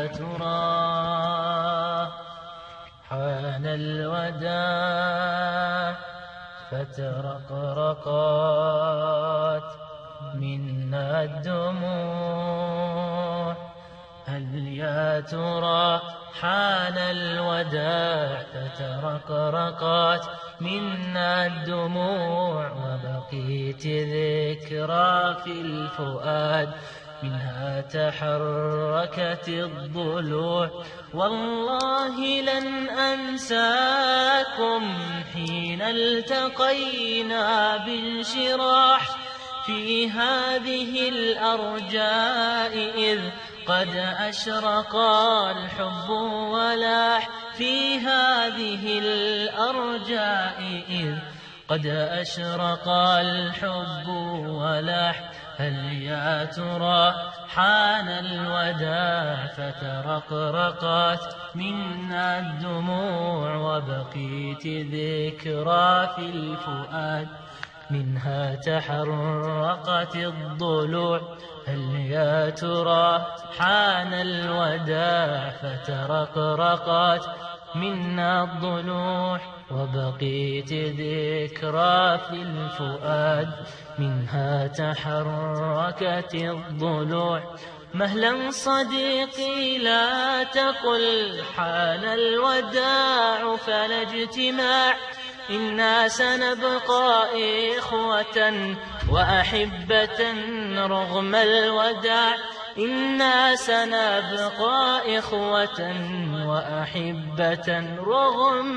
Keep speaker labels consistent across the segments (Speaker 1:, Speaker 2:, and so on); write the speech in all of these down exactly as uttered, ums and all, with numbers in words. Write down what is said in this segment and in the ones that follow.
Speaker 1: ترى حان الوداع فترقرقت منا الدموع. هل يا ترى حان الوداع فترقرقت منا الدموع، وبقيت ذكرى في الفؤاد منها تحركت الضلوع. والله لن أنساكم حين التقينا بانشراح في هذه الأرجاء، إذ قد أشرق الحب ولاح في هذه الأرجاء، إذ قد أشرق الحب ولاح. هل يا ترى حان الوداع فترقرقت منا الدموع، وبقيت ذكرى في الفؤاد منها تحرقت الضلوع. هل يا ترى حان الوداع فترقرقت منا الضلوع، وبقيت ذكرى في الفؤاد منها تحركت الضلوع. مهلا صديقي لا تقل حان الوداع فلا اجتماع، إنا سنبقى إخوة وأحبة رغم الوداع. إنا سنبقى إخوة وأحبة رغم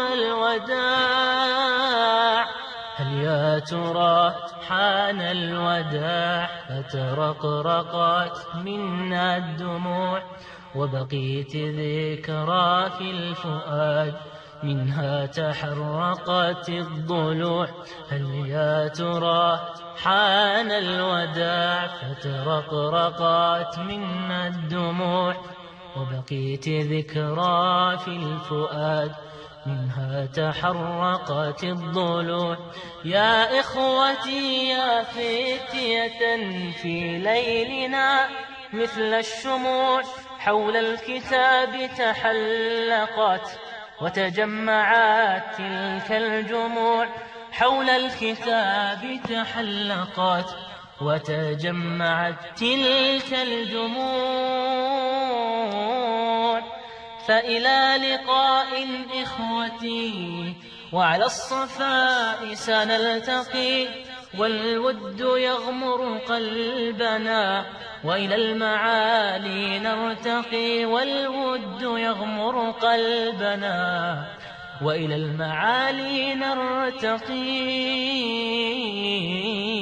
Speaker 1: الوداع. هل يا ترى حان الوداع فترقرقت منا الدموع، وبقيت ذكرى في الفؤاد منها تحرقت الضلوع. هل يا ترى حان الوداع فترقرقت منا الدموع، وبقيت ذكرى في الفؤاد منها تحرقت الضلوع. يا إخوتي يا فتية في ليلنا مثل الشموع حول الكتاب تحلقت وتجمعت تلك الجموع. حول الكتاب تحلقت وتجمعت تلك الجموع. فإلى لقاء إخوتي وعلى الصفاء سنلتقي، والود يغمر قلبنا وإلى المعالي نرتقي. والود يغمر قلبنا وإلى المعالي نرتقي.